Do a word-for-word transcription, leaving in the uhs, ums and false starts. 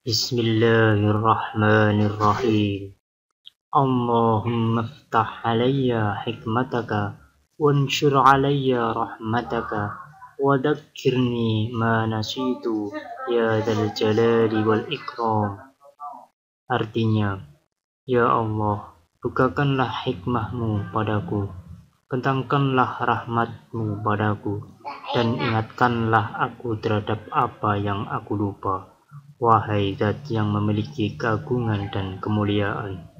Bismillahirrahmanirrahim. Allahumma ftah alayya hikmataka wanshur alayya rahmataka wa dhakkirni ma nasitu ya dzal jalali wal ikram. Artinya, ya Allah, bukakanlah hikmahmu padaku, bentangkanlah rahmatmu padaku, dan ingatkanlah aku terhadap apa yang aku lupa. Wahai Zat yang memiliki keagungan dan kemuliaan.